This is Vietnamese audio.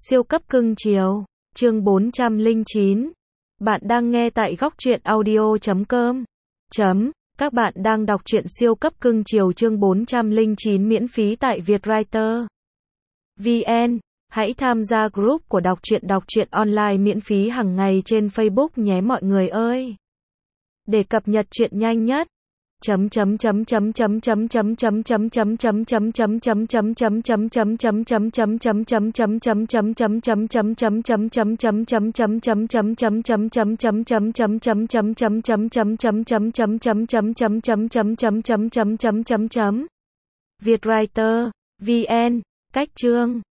Siêu cấp cưng chiều, chương 409. Bạn đang nghe tại góc truyện audio.com. Các bạn đang đọc truyện siêu cấp cưng chiều chương 409 miễn phí tại Vietwriter VN. Hãy tham gia group của đọc truyện online miễn phí hàng ngày trên Facebook nhé mọi người ơi. Để cập nhật truyện nhanh nhất. Vietwriter VN. Cách chương